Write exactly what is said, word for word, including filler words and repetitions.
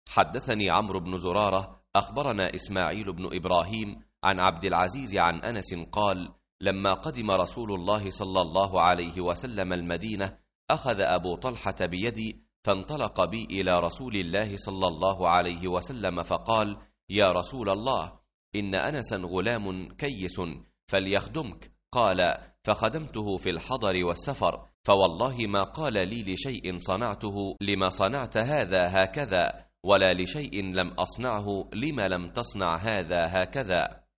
حدثني عمرو بن زرارة أخبرنا إسماعيل بن إبراهيم عن عبد العزيز عن أنس قال: لما قدم رسول الله صلى الله عليه وسلم المدينة أخذ أبو طلحة بيدي فانطلق بي إلى رسول الله صلى الله عليه وسلم فقال: يا رسول الله، إن أنسا غلام كيس فليخدمك. قال: فخدمته في الحضر والسفر، فوالله ما قال لي لشيء صنعته لما صنعت هذا هكذا، ولا لشيء لم أصنعه لما لم تصنع هذا هكذا.